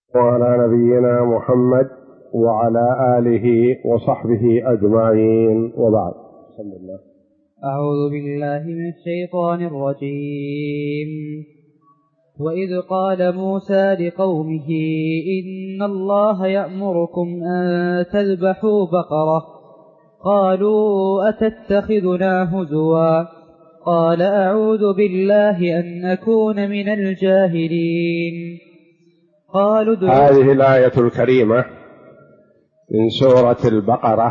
وعلى نبينا محمد وعلى آله وصحبه أجمعين، وبعد. بسم الله. أعوذ بالله من الشيطان الرجيم. وإذ قال موسى لقومه إن الله يأمركم أن تذبحوا بقرة قالوا أتتخذنا هزوا قال أعوذ بالله أن أكون من الجاهلين. هذه الآية الكريمة من سورة البقرة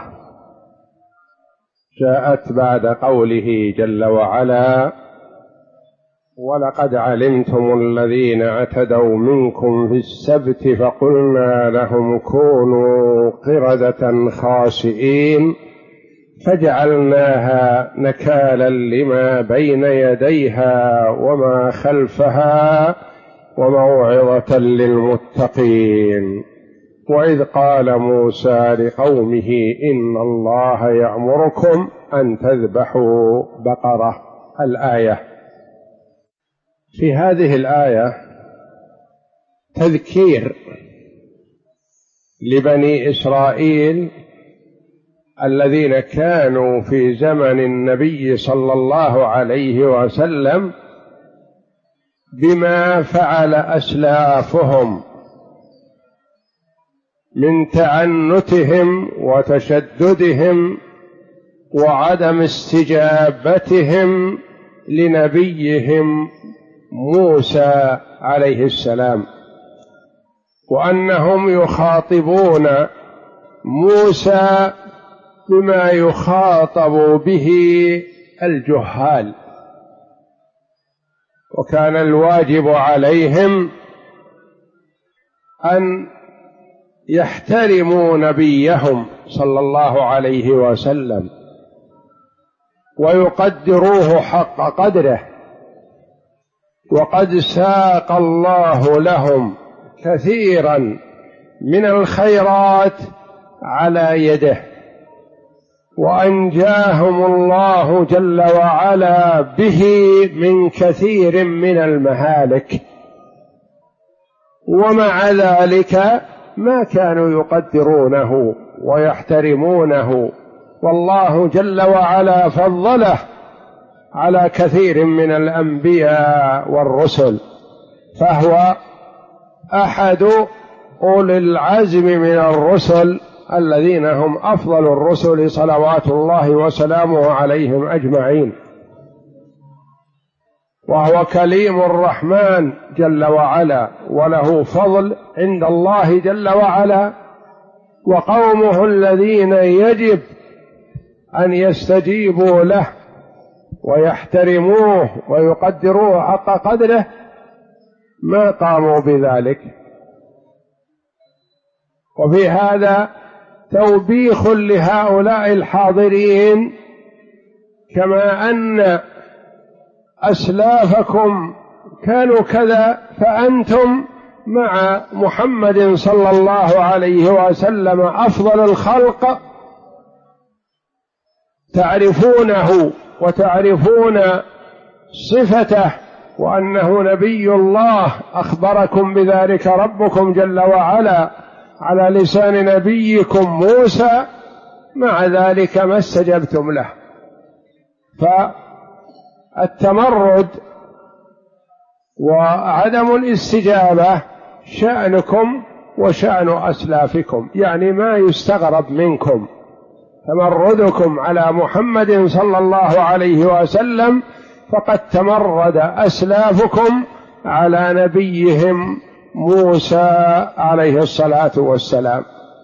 جاءت بعد قوله جل وعلا: ولقد علمتم الذين اعتدوا منكم في السبت فقلنا لهم كونوا قردة خاسئين فجعلناها نكالا لما بين يديها وما خلفها وموعظة للمتقين. وإذ قال موسى لقومه إن الله يأمركم أن تذبحوا بقرة. الآية. في هذه الآية تذكير لبني إسرائيل الذين كانوا في زمن النبي صلى الله عليه وسلم بما فعل أسلافهم من تعنتهم وتشددهم وعدم استجابتهم لنبيهم موسى عليه السلام، وأنهم يخاطبون موسى بما يخاطب به الجهال، وكان الواجب عليهم أن يحترموا نبيهم صلى الله عليه وسلم ويقدروه حق قدره، وقد ساق الله لهم كثيرا من الخيرات على يده، وأنجاهم الله جل وعلا به من كثير من المهالك، ومع ذلك ما كانوا يقدرونه ويحترمونه، والله جل وعلا فضله على كثير من الأنبياء والرسل، فهو أحد أولي العزم من الرسل الذين هم أفضل الرسل صلوات الله وسلامه عليهم أجمعين، وهو كليم الرحمن جل وعلا، وله فضل عند الله جل وعلا، وقومه الذين يجب أن يستجيبوا له ويحترموه ويقدروه حق قدره ما قاموا بذلك. وفي هذا توبيخ لهؤلاء الحاضرين، كما أن أسلافكم كانوا كذا فأنتم مع محمد صلى الله عليه وسلم أفضل الخلق تعرفونه وتعرفون صفته وأنه نبي الله، أخبركم بذلك ربكم جل وعلا على لسان نبيكم موسى، مع ذلك ما استجبتم له. فالتمرد وعدم الاستجابة شأنكم وشأن أسلافكم، يعني ما يستغرب منكم تمردكم على محمد صلى الله عليه وسلم، فقد تمرد أسلافكم على نبيهم موسى عليه الصلاة والسلام.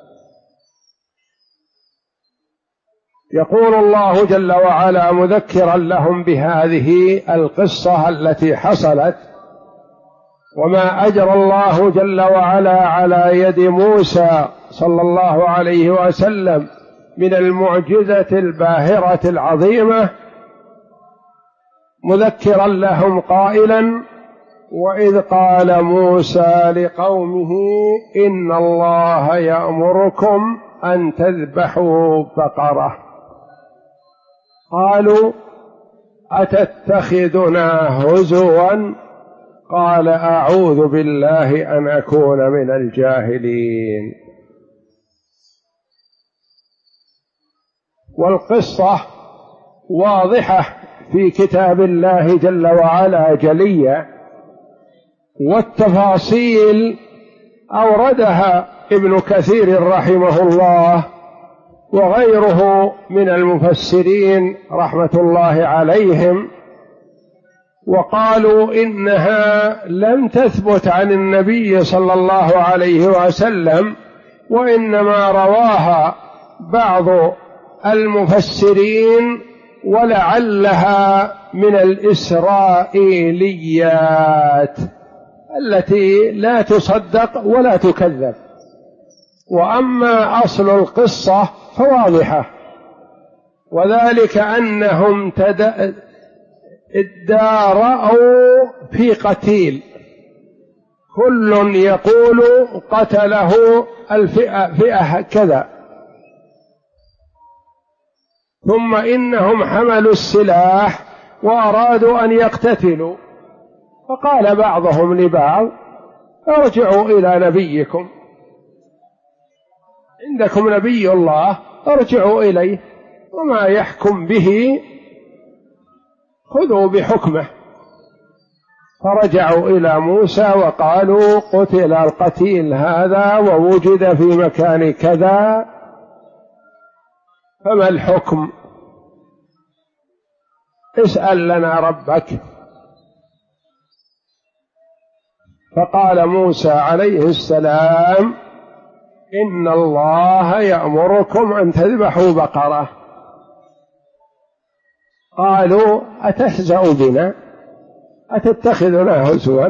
يقول الله جل وعلا مذكرا لهم بهذه القصة التي حصلت، وما أجرى الله جل وعلا على يد موسى صلى الله عليه وسلم من المعجزة الباهرة العظيمة، مذكرا لهم قائلا: وإذ قال موسى لقومه إن الله يأمركم أن تذبحوا بقرة قالوا أتتخذنا هزوا قال أعوذ بالله أن أكون من الجاهلين. والقصة واضحة في كتاب الله جل وعلا جلية، والتفاصيل أوردها ابن كثير رحمه الله وغيره من المفسرين رحمة الله عليهم، وقالوا إنها لم تثبت عن النبي صلى الله عليه وسلم، وإنما رواها بعض المفسرين، ولعلها من الإسرائيليات التي لا تصدق ولا تكذب. وأما أصل القصة فواضحة، وذلك أنهم ادارأوا في قتيل، كل يقول قتله فئة كذا، ثم إنهم حملوا السلاح وأرادوا أن يقتتلوا، فقال بعضهم لبعض ارجعوا إلى نبيكم، عندكم نبي الله ارجعوا إليه، وما يحكم به خذوا بحكمه. فرجعوا إلى موسى وقالوا قتل القتيل هذا ووجد في مكان كذا، فما الحكم؟ اسأل لنا ربك. فقال موسى عليه السلام إن الله يأمركم أن تذبحوا بقرة. قالوا أتهزأ بنا؟ أتتخذنا هزوا؟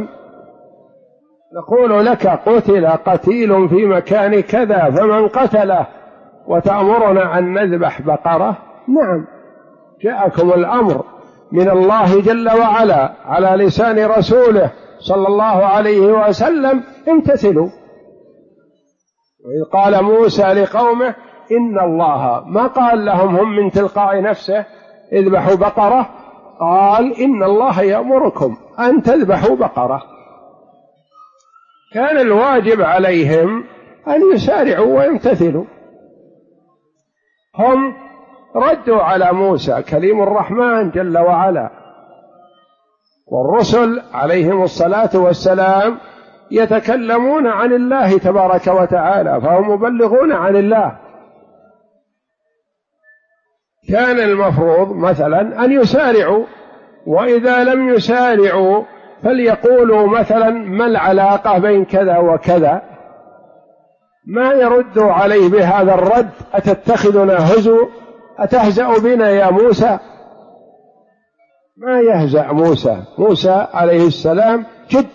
نقول لك قتل قتيل في مكان كذا فمن قتله وتأمرنا أن نذبح بقرة؟ نعم، جاءكم الأمر من الله جل وعلا على لسان رسوله صلى الله عليه وسلم، امتثلوا. وإذ قال موسى لقومه إن الله، ما قال لهم هم من تلقاء نفسه اذبحوا بقرة، قال إن الله يأمركم أن تذبحوا بقرة. كان الواجب عليهم أن يسارعوا ويمتثلوا. هم ردوا على موسى كليم الرحمن جل وعلا، والرسل عليهم الصلاة والسلام يتكلمون عن الله تبارك وتعالى، فهم مبلغون عن الله. كان المفروض مثلا أن يسارعوا، وإذا لم يسارعوا فليقولوا مثلا ما العلاقة بين كذا وكذا، ما يردوا عليه بهذا الرد أتتخذنا هزوا؟ أتهزأ بنا يا موسى؟ ما يهزأ موسى عليه السلام جد.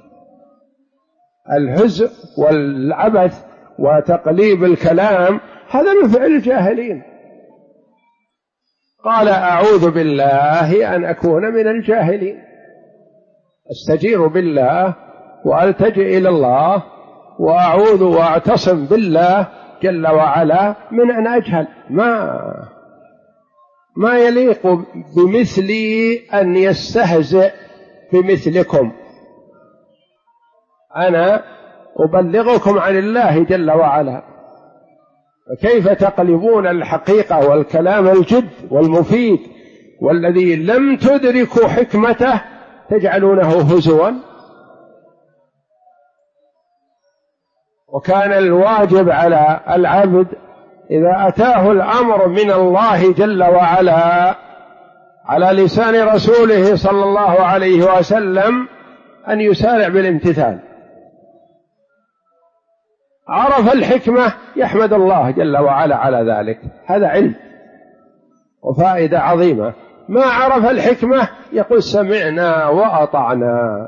الهزء والعبث وتقليب الكلام هذا من فعل الجاهلين. قال أعوذ بالله أن أكون من الجاهلين، أستجير بالله وألتجئ إلى الله وأعوذ وأعتصم بالله جل وعلا من أن أجهل. ما يليق بمثلي أن يستهزئ بمثلكم. أنا أبلغكم عن الله جل وعلا، فكيف تقلبون الحقيقة والكلام الجد والمفيد والذي لم تدركوا حكمته تجعلونه هزوا؟ وكان الواجب على العبد إذا أتاه الأمر من الله جل وعلا على لسان رسوله صلى الله عليه وسلم أن يسارع بالامتثال. عرف الحكمة يحمد الله جل وعلا على ذلك، هذا علم وفائدة عظيمة. ما عرف الحكمة يقول سمعنا وأطعنا،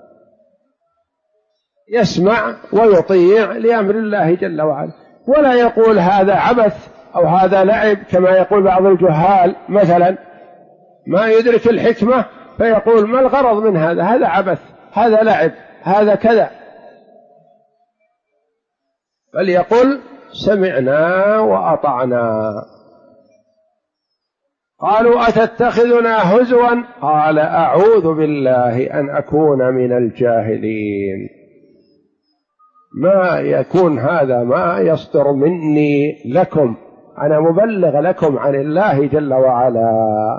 يسمع ويطيع لأمر الله جل وعلا، ولا يقول هذا عبث أو هذا لعب كما يقول بعض الجهال مثلا، ما يدرك الحكمة فيقول ما الغرض من هذا؟ هذا عبث، هذا لعب، هذا كذا. فليقل سمعنا وأطعنا. قالوا أتتخذنا هزوا قال أعوذ بالله أن أكون من الجاهلين. ما يكون هذا، ما يصدر مني لكم، أنا مبلغ لكم عن الله جل وعلا.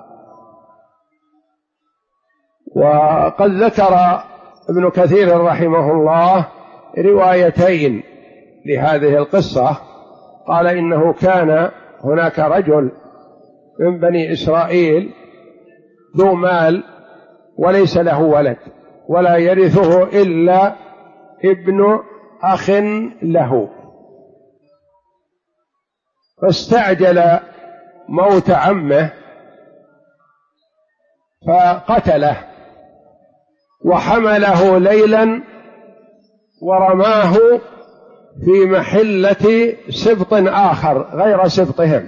وقد ذكر ابن كثير رحمه الله روايتين لهذه القصة. قال إنه كان هناك رجل من بني إسرائيل ذو مال وليس له ولد ولا يرثه إلا ابن أخ له، فاستعجل موت عمه فقتله وحمله ليلا ورماه في محلة سبط آخر غير سبطهم.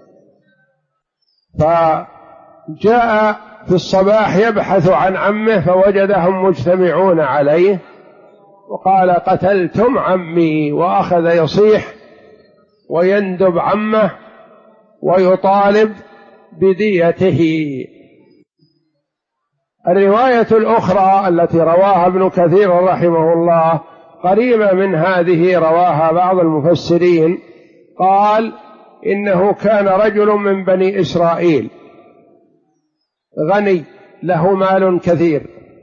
فجاء في الصباح يبحث عن عمه فوجدهم مجتمعون عليه وقال قتلتم عمي، وأخذ يصيح ويندب عمه ويطالب بديته. الرواية الأخرى التي رواها ابن كثير رحمه الله قريبة من هذه، رواها بعض المفسرين، قال إنه كان رجل من بني إسرائيل غني له مال كثير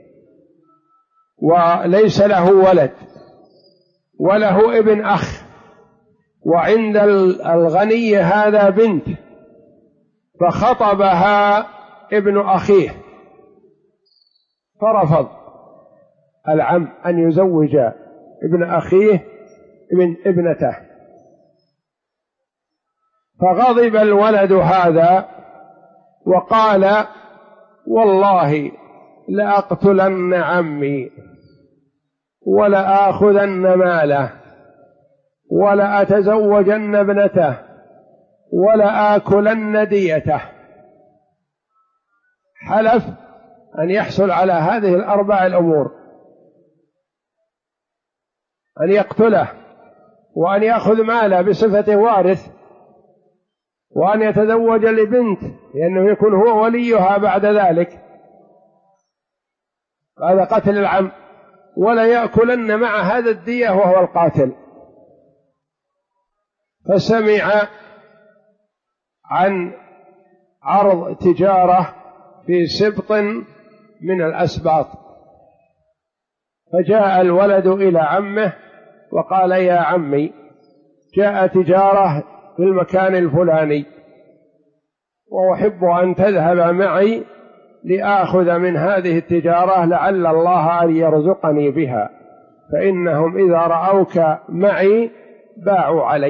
وليس له ولد وله ابن أخ، وعند الغني هذا بنت، فخطبها ابن أخيه فرفض العم أن يزوج ابن أخيه من ابنته، فغضب الولد هذا وقال والله لأقتلن عمي ولآخذن ماله ولأتزوجن ابنته ولآكلن ديته. حلف أن يحصل على هذه الأربع الأمور: أن يقتله، وأن يأخذ ماله بصفة وارث، وأن يتزوج لبنت لأنه يكون هو وليها بعد ذلك، هذا قتل العم، ولا يأكلن مع هذا الدية وهو القاتل. فسمع عن عرض تجارة في سبط من الأسباط، فجاء الولد إلى عمه وقال يا عمي جاء تجارة في المكان الفلاني وأحب أن تذهب معي لآخذ من هذه التجارة لعل الله أن يرزقني بها، فإنهم إذا رأوك معي باعوا علي.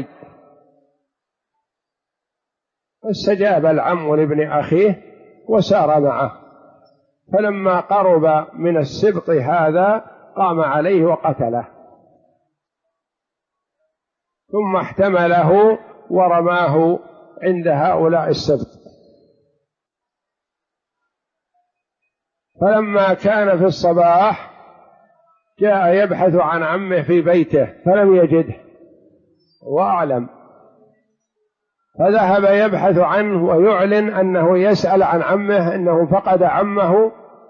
فاستجاب العم لابن أخيه وسار معه، فلما قرب من السبط هذا قام عليه وقتله، ثم احتمله ورماه عند هؤلاء السبط. فلما كان في الصباح جاء يبحث عن عمه في بيته فلم يجده وأعلم، فذهب يبحث عنه ويعلن أنه يسأل عن عمه أنه فقد عمه،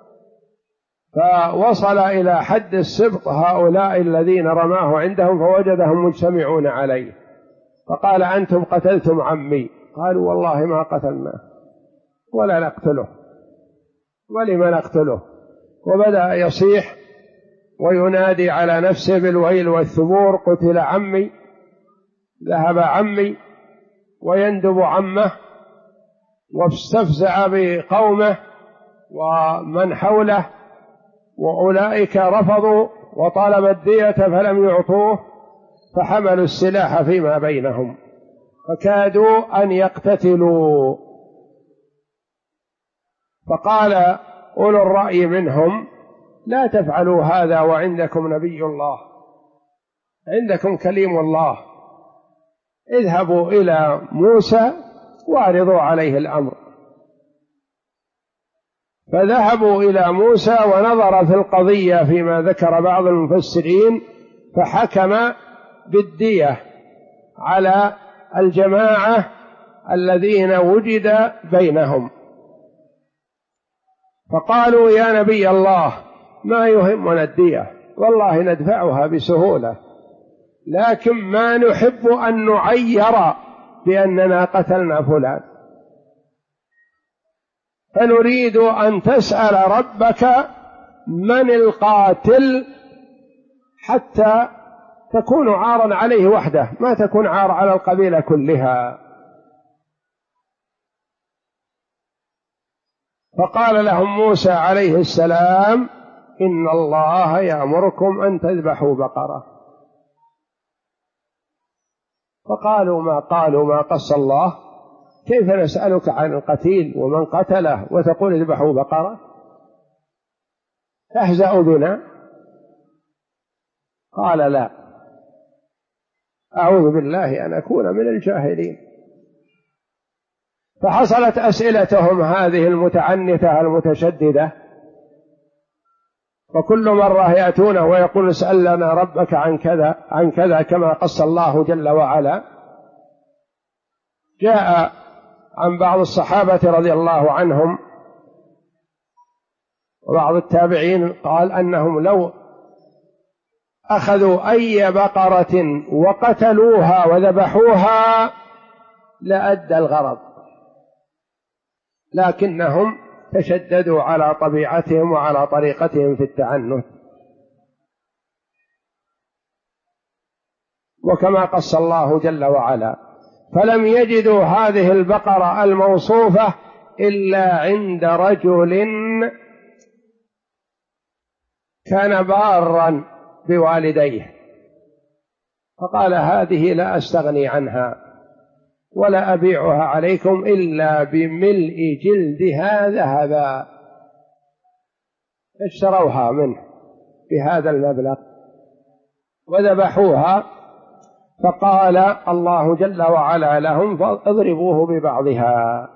فوصل إلى حد السبط هؤلاء الذين رماه عندهم فوجدهم مجتمعون عليه، فقال أنتم قتلتم عمي؟ قالوا والله ما قتلناه ولا نقتله، ولم نقتله؟ وبدأ يصيح وينادي على نفسه بالويل والثبور: قتل عمي، ذهب عمي، ويندب عمه، واستفزع بقومه ومن حوله، وأولئك رفضوا وطالب الدية فلم يعطوه، فحملوا السلاح فيما بينهم فكادوا أن يقتتلوا. فقال أولو الرأي منهم: لا تفعلوا هذا وعندكم نبي الله، عندكم كليم الله، اذهبوا إلى موسى واعرضوا عليه الأمر. فذهبوا إلى موسى ونظر في القضية فيما ذكر بعض المفسرين، فحكم بالدية على الجماعة الذين وجد بينهم. فقالوا يا نبي الله ما يهمنا الدية، والله ندفعها بسهولة، لكن ما نحب أن نعير بأننا قتلنا فلان، فنريد أن تسأل ربك من القاتل حتى تكون عارا عليه وحده، ما تكون عار على القبيلة كلها. فقال لهم موسى عليه السلام إن الله يأمركم أن تذبحوا بقرة. فقالوا ما قص الله، كيف نسألك عن القتيل ومن قتله وتقول اذبحوا بقرة؟ تهزأ بنا؟ قال لا، أعوذ بالله أن أكون من الجاهلين. فحصلت أسئلتهم هذه المتعنتة المتشددة، وكل مرة يأتونه ويقول اسأل لنا ربك عن كذا عن كذا كما قص الله جل وعلا. جاء عن بعض الصحابة رضي الله عنهم وبعض التابعين قال أنهم لو أخذوا أي بقرة وقتلوها وذبحوها لأدى الغرض، لكنهم تشددوا على طبيعتهم وعلى طريقتهم في التعنت. وكما قص الله جل وعلا فلم يجدوا هذه البقرة الموصوفة إلا عند رجل كان بارا بوالديه، فقال هذه لا أستغني عنها ولا أبيعها عليكم إلا بملء جلدها ذهبا، اشتروها منه بهذا المبلغ وذبحوها. فقال الله جل وعلا لهم فاضربوه ببعضها،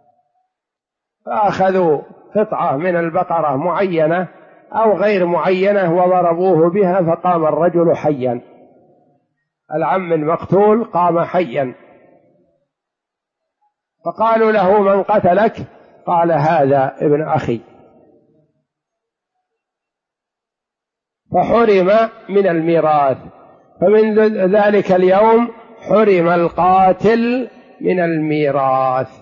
فأخذوا قطعة من البقرة معينة أو غير معينة وضربوه بها، فقام الرجل حيا، العم المقتول قام حيا. فقالوا له من قتلك؟ قال هذا ابن أخي. فحرم من الميراث، فمن ذلك اليوم حرم القاتل من الميراث،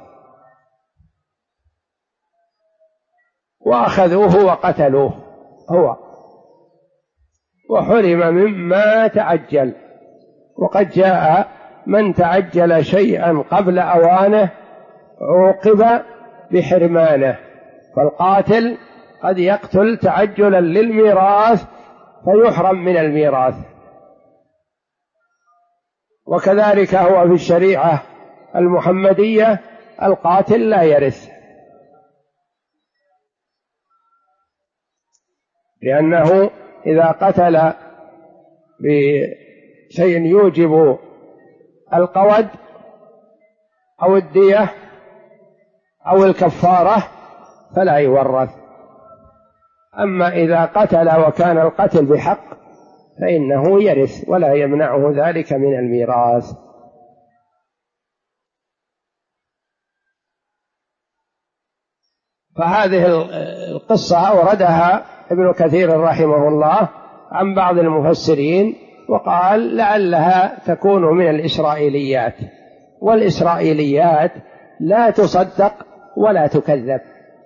وأخذوه وقتلوه هو، وحرم مما تعجل. وقد جاء من تعجل شيئا قبل أوانه عوقب بحرمانه، فالقاتل قد يقتل تعجلا للميراث فيحرم من الميراث. وكذلك هو في الشريعة المحمدية القاتل لا يرث، لأنه إذا قتل بشيء يوجب القود أو الدية أو الكفارة فلا يورث. أما إذا قتل وكان القتل بحق فإنه يرث ولا يمنعه ذلك من الميراث. فهذه القصة أوردها ابن كثير رحمه الله عن بعض المفسرين، وقال لعلها تكون من الإسرائيليات، والإسرائيليات لا تصدق ولا تكذب.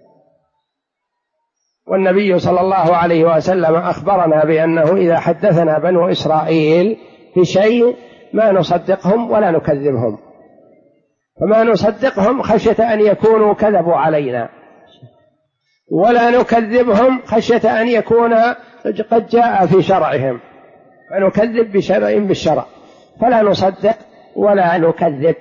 والنبي صلى الله عليه وسلم أخبرنا بأنه إذا حدثنا بنو إسرائيل بشيء ما نصدقهم ولا نكذبهم، فما نصدقهم خشية أن يكونوا كذبوا علينا، ولا نكذبهم خشية أن يكون قد جاء في شرعهم، فنكذب بشرع بالشرع، فلا نصدق ولا نكذب.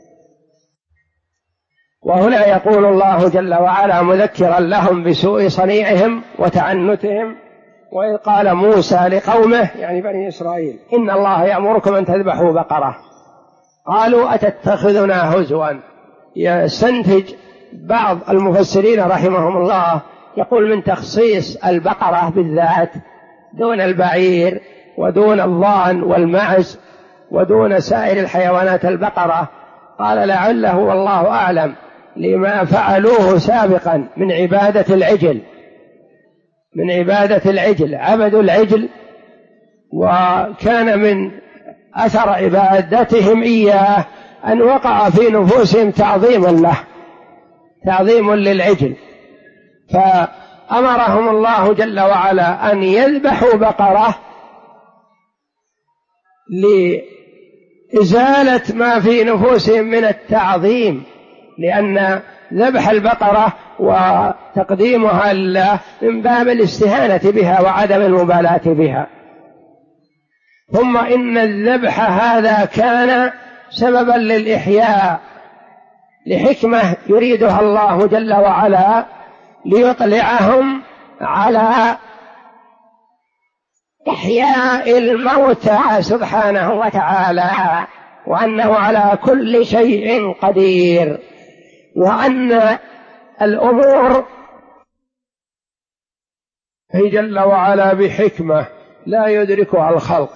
وهنا يقول الله جل وعلا مذكرا لهم بسوء صنيعهم وتعنتهم: وإذ قال موسى لقومه، يعني بني إسرائيل: إن الله يأمركم أن تذبحوا بقرة. قالوا أتتخذنا هزوا. يستنتج بعض المفسرين رحمهم الله يقول من تخصيص البقرة بالذات دون البعير ودون الضأن والمعز ودون سائر الحيوانات البقرة، قال لعله والله أعلم لما فعلوه سابقا من عبادة العجل، عبدوا العجل، وكان من أثر عبادتهم إياه أن وقع في نفوسهم تعظيم للعجل، فأمرهم الله جل وعلا أن يذبحوا بقرة لإزالة ما في نفوسهم من التعظيم، لأن ذبح البقرة وتقديمها لله من باب الاستهانة بها وعدم المبالاة بها. ثم إن الذبح هذا كان سببا للإحياء لحكمة يريدها الله جل وعلا ليطلعهم على إحياء الموتى سبحانه وتعالى، وأنه على كل شيء قدير، وأن الأمور هي جل وعلا بحكمة لا يدركها الخلق.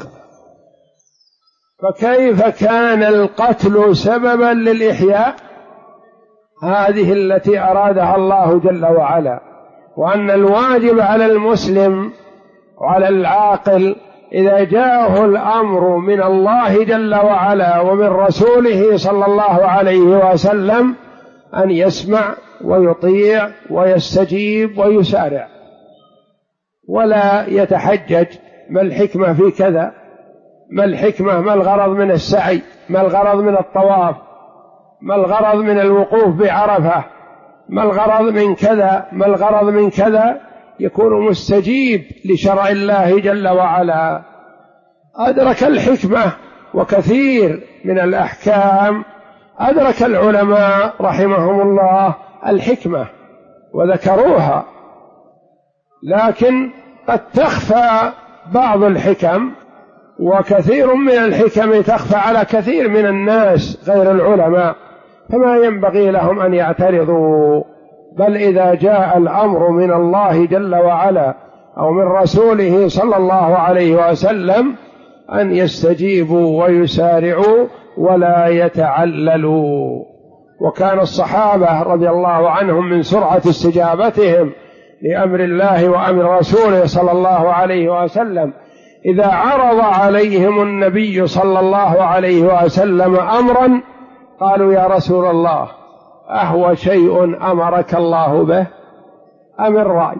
فكيف كان القتل سببا للإحياء؟ هذه التي أرادها الله جل وعلا، وأن الواجب على المسلم وعلى العاقل إذا جاءه الأمر من الله جل وعلا ومن رسوله صلى الله عليه وسلم أن يسمع ويطيع ويستجيب ويسارع، ولا يتحجج ما الحكمة في كذا، ما الحكمة، ما الغرض من السعي، ما الغرض من الطواف، ما الغرض من الوقوف بعرفة، ما الغرض من كذا، ما الغرض من كذا. يكون مستجيب لشرع الله جل وعلا، أدرك الحكمة. وكثير من الأحكام أدرك العلماء رحمهم الله الحكمة وذكروها، لكن قد تخفى بعض الحكم، وكثير من الحكم تخفى على كثير من الناس غير العلماء، فما ينبغي لهم أن يعترضوا، بل إذا جاء الأمر من الله جل وعلا أو من رسوله صلى الله عليه وسلم أن يستجيبوا ويسارعوا ولا يتعللوا. وكان الصحابة رضي الله عنهم من سرعة استجابتهم لأمر الله وأمر رسوله صلى الله عليه وسلم إذا عرض عليهم النبي صلى الله عليه وسلم أمرا قالوا يا رسول الله أهو شيء أمرك الله به أم الرأي؟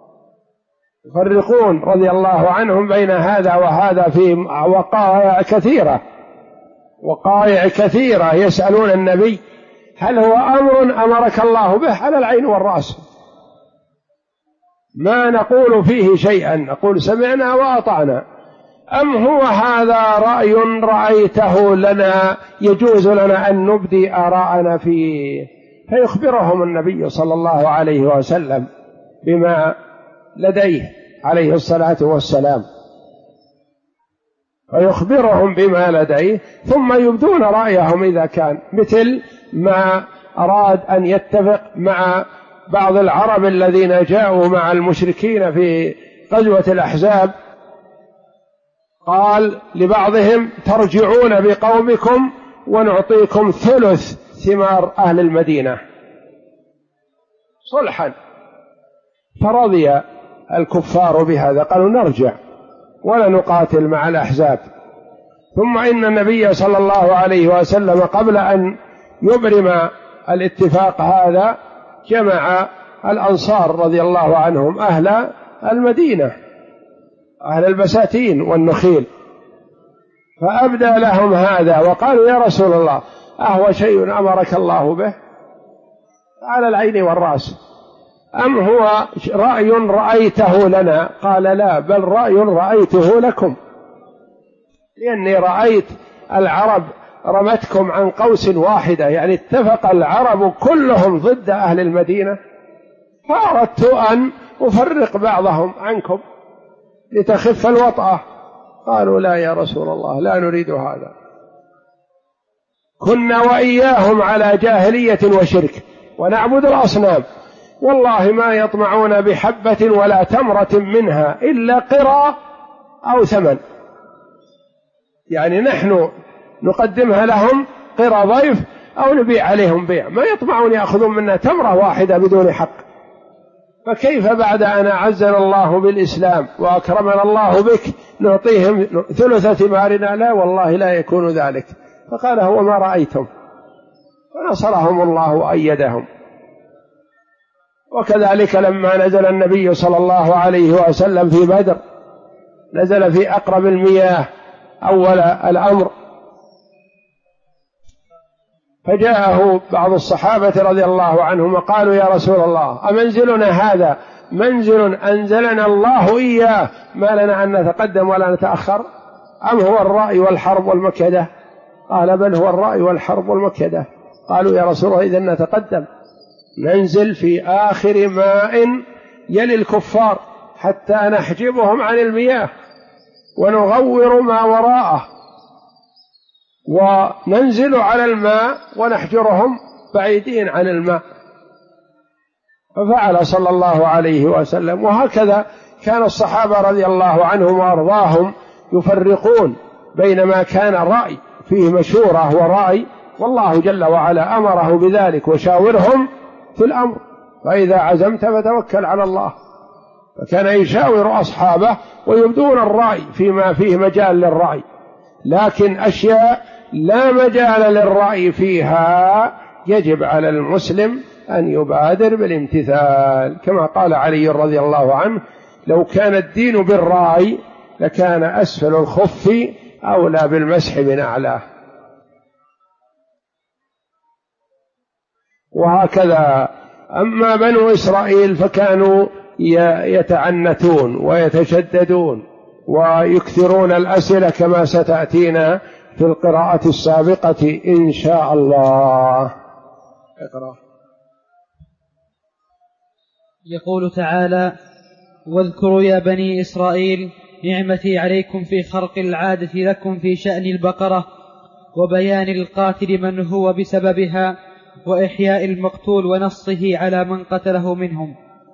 يفرقون رضي الله عنهم بين هذا وهذا في وقائع كثيرة يسألون النبي هل هو أمر أمرك الله به؟ على العين والرأس، ما نقول فيه شيئا، نقول سمعنا وأطعنا. أم هو هذا رأي رأيته لنا يجوز لنا أن نبدي آراءنا فيه؟ فيخبرهم النبي صلى الله عليه وسلم بما لديه عليه الصلاة والسلام، فيخبرهم بما لديه ثم يبدون رأيهم إذا كان مثل ما أراد أن يتفق مع بعض العرب الذين جاءوا مع المشركين في غزوة الأحزاب، قال لبعضهم ترجعون بقومكم ونعطيكم ثلث ثمار أهل المدينة صلحا، فرضي الكفار بهذا، قالوا نرجع ولا نقاتل مع الأحزاب. ثم إن النبي صلى الله عليه وسلم قبل أن يبرم الاتفاق هذا جمع الأنصار رضي الله عنهم أهل المدينة، أهل البساتين والنخيل، فأبدى لهم هذا وقالوا يا رسول الله أهو شيء أمرك الله به؟ على العين والرأس. أم هو رأي رأيته لنا؟ قال لا، بل رأي رأيته لكم، لأني رأيت العرب رمتكم عن قوس واحدة، يعني اتفق العرب كلهم ضد أهل المدينة، فأردت أن أفرق بعضهم عنكم لتخف الوطأة. قالوا لا يا رسول الله لا نريد هذا، كنا وإياهم على جاهلية وشرك ونعبد الأصنام، والله ما يطمعون بحبة ولا تمرة منها إلا قرى أو ثمن، يعني نحن نقدمها لهم قرى ضيف أو نبيع عليهم بيع، ما يطمعون يأخذون منا تمرة واحدة بدون حق، فكيف بعد أن أعزنا الله بالإسلام وأكرمنا الله بك نعطيهم ثلث ثمارنا؟ لا والله لا يكون ذلك. فقال هو ما رأيتم، فنصرهم الله وأيدهم. وكذلك لما نزل النبي صلى الله عليه وسلم في بدر، نزل في أقرب المياه أول الأمر، فجاءه بعض الصحابة رضي الله عنهم وقالوا يا رسول الله أمنزلنا هذا منزل أنزلنا الله إياه ما لنا أن نتقدم ولا نتأخر، أم هو الرأي والحرب والمكيدة؟ قال بل هو الرأي والحرب والمكيدة. قالوا يا رسول الله إذن نتقدم، ننزل في آخر ماء يلي الكفار حتى نحجبهم عن المياه ونغور ما وراءه، وننزل على الماء ونحجرهم بعيدين عن الماء. ففعل صلى الله عليه وسلم. وهكذا كان الصحابة رضي الله عنهم وأرضاهم يفرقون بين ما كان رأي فيه مشورة ورأي، والله جل وعلا أمره بذلك وشاورهم في الأمر، فإذا عزمت فتوكل على الله. فكان يشاور أصحابه ويبدون الرأي فيما فيه مجال للرأي، لكن أشياء لا مجال للرأي فيها يجب على المسلم أن يبادر بالامتثال، كما قال علي رضي الله عنه لو كان الدين بالرأي لكان أسفل الخف أولى بالمسح من أعلاه. وهكذا أما بنو إسرائيل فكانوا يتعنتون ويتشددون ويكثرون الأسئلة كما ستأتينا في القراءة السابقة إن شاء الله. اقرأ. يقول تعالى: واذكروا يا بني إسرائيل نعمتي عليكم في خرق العادة لكم في شأن البقرة وبيان القاتل من هو بسببها وإحياء المقتول ونصه على من قتله منهم.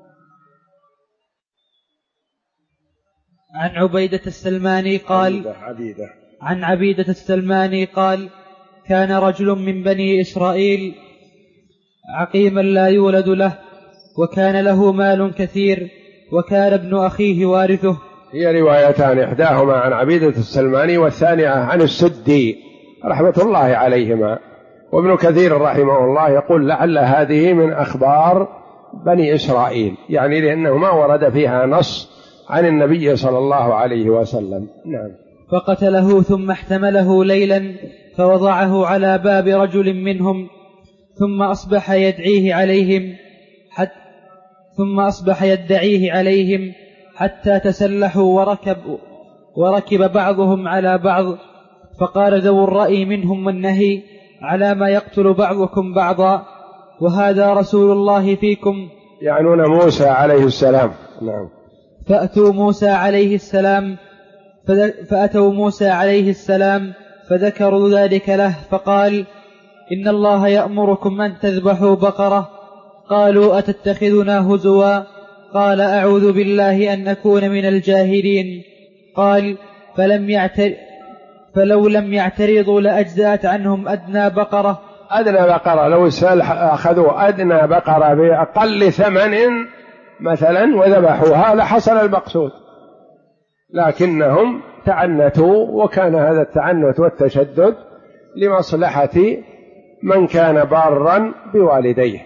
عن عبيدة السلماني قال عن عبيدة السلماني قال: كان رجل من بني إسرائيل عقيما لا يولد له، وكان له مال كثير، وكان ابن أخيه وارثه. هي روايتان، إحداهما عن عبيدة السلماني والثانية عن السدي رحمة الله عليهما. وابن كثير رحمه الله يقول لعل هذه من أخبار بني إسرائيل، يعني لأنه ما ورد فيها نص عن النبي صلى الله عليه وسلم. نعم. فقتله ثم احتمله ليلا فوضعه على باب رجل منهم، ثم أصبح يدعيه عليهم حتى تسلحوا وركب بعضهم على بعض، فقال ذو الرأي منهم والنهي: على ما يقتل بعضكم بعضا، وهذا رسول الله فيكم. يعنون موسى عليه السلام. نعم. فأتوا موسى عليه السلام فذكروا ذلك له، فقال: إن الله يأمركم أن تذبحوا بقرة. قالوا: أتتخذنا هزوا؟ قال: أعوذ بالله أن أكون من الجاهلين. قال: فلو لم يعترضوا لأجزأت عنهم أدنى بقرة. لو أخذوا أدنى بقرة بأقل ثمن مثلا وذبحوها لحصل المقصود، لكنهم تعنتوا، وكان هذا التعنت والتشدد لمصلحة من كان بارا بوالديه.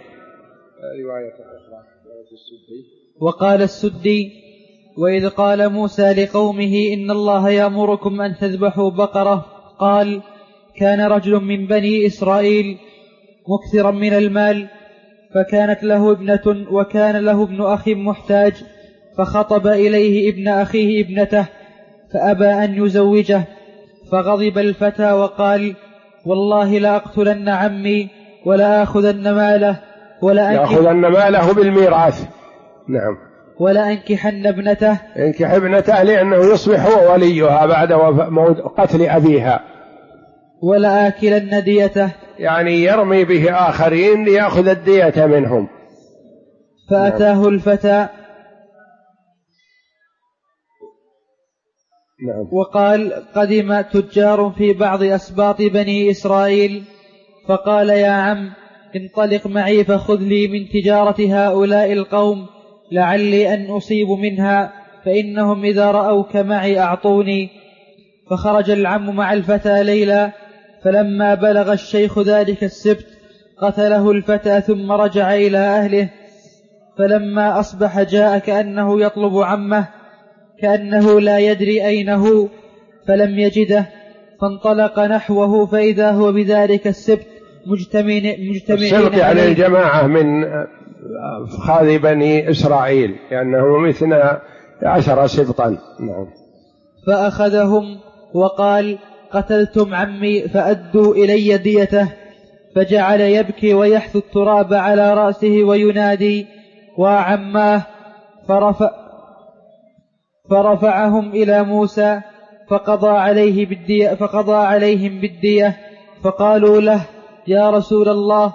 وقال السدي: وإذ قال موسى لقومه إن الله يأمركم أن تذبحوا بقرة، قال: كان رجل من بني إسرائيل مكثرا من المال، فكانت له ابنة وكان له ابن أخ محتاج، فخطب إليه ابن أخيه ابنته فأبى أن يزوجه، فغضب الفتى وقال: والله لأقتلن عمي ولا أخذن ماله يأخذن ماله بالميراث. نعم. ولا أنكحن ابنته. انكح ابنته لأنه يصبح هو وليها بعد قتل أبيها. ولا آكلن ديته، يعني يرمي به آخرين ليأخذ الدية منهم. فأتاه الفتى. نعم. وقال: قدم تجار في بعض أسباط بني إسرائيل فقال يا عم انطلق معي فخذ لي من تجارة هؤلاء القوم لعلي أن أصيب منها، فإنهم إذا رأوك معي أعطوني. فخرج العم مع الفتى ليلا، فلما بلغ الشيخ ذلك السبت قتله الفتى ثم رجع إلى أهله. فلما أصبح جاء كأنه يطلب عمه كأنه لا يدري أين هو فلم يجده، فانطلق نحوه فإذا هو بذلك السبت مجتمعين السبت يعني الجماعة من أفخاذ بني إسرائيل لأنهم 12 سبطا. نعم. فأخذهم وقال قتلتم عمي فأدوا إلي ديته، فجعل يبكي ويحث التراب على رأسه وينادي وعماه، فرفعهم إلى موسى فقضى عليهم بالدية. فقالوا له يا رسول الله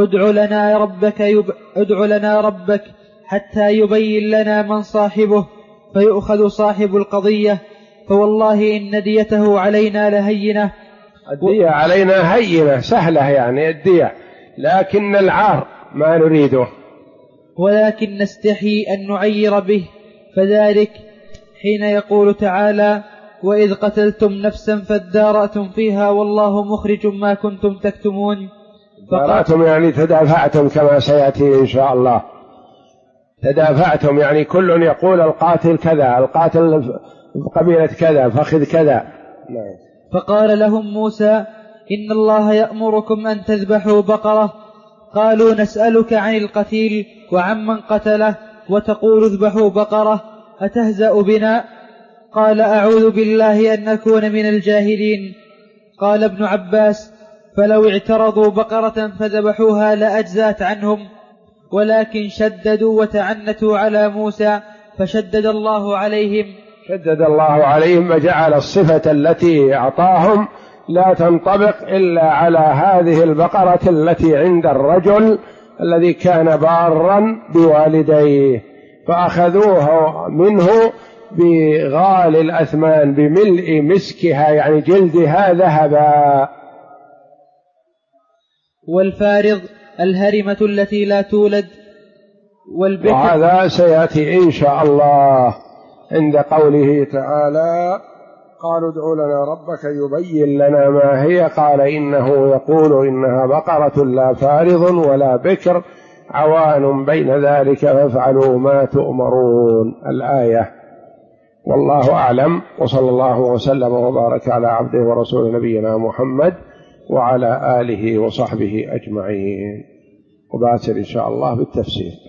ادع لنا ربك حتى يبين لنا من صاحبه فيؤخذ صاحب القضية، فوالله إن ديته علينا لهينة. الدية علينا هينة سهلة يعني الدية، لكن العار ما نريده، ولكن نستحي أن نعير به، فذلك حين يقول تعالى وإذ قتلتم نفسا فادارأتم فيها والله مخرج ما كنتم تكتمون. دارأتم يعني تدافعتم كما سيأتي إن شاء الله. تدافعتم يعني كل يقول القاتل كذا، القاتل قبيلة كذا، فخذ كذا. فقال لهم موسى إن الله يأمركم أن تذبحوا بقرة. قالوا نسألك عن القتيل وعمن قتله وتقول اذبحوا بقرة، أتهزأ بنا؟ قال أعوذ بالله أن نكون من الجاهلين. قال ابن عباس فلو اعترضوا بقرة فذبحوها لأجزات عنهم، ولكن شددوا وتعنتوا على موسى فشدد الله عليهم. شدد الله عليهم وجعل الصفة التي أعطاهم لا تنطبق إلا على هذه البقرة التي عند الرجل الذي كان بارا بوالديه، فأخذوه منه بغال الأثمان بملء مسكها يعني جلدها ذهبا. والفارض الهرمة التي لا تولد، والبكر. وهذا سيأتي إن شاء الله عند قوله تعالى قالوا ادع لنا ربك يبين لنا ما هي، قال إنه يقول إنها بقرة لا فارض ولا بكر عوان بين ذلك فافعلوا ما تؤمرون. الآية. والله أعلم، وصلى الله وسلم وبارك على عبده ورسول نبينا محمد وعلى آله وصحبه أجمعين. وباشر إن شاء الله بالتفسير.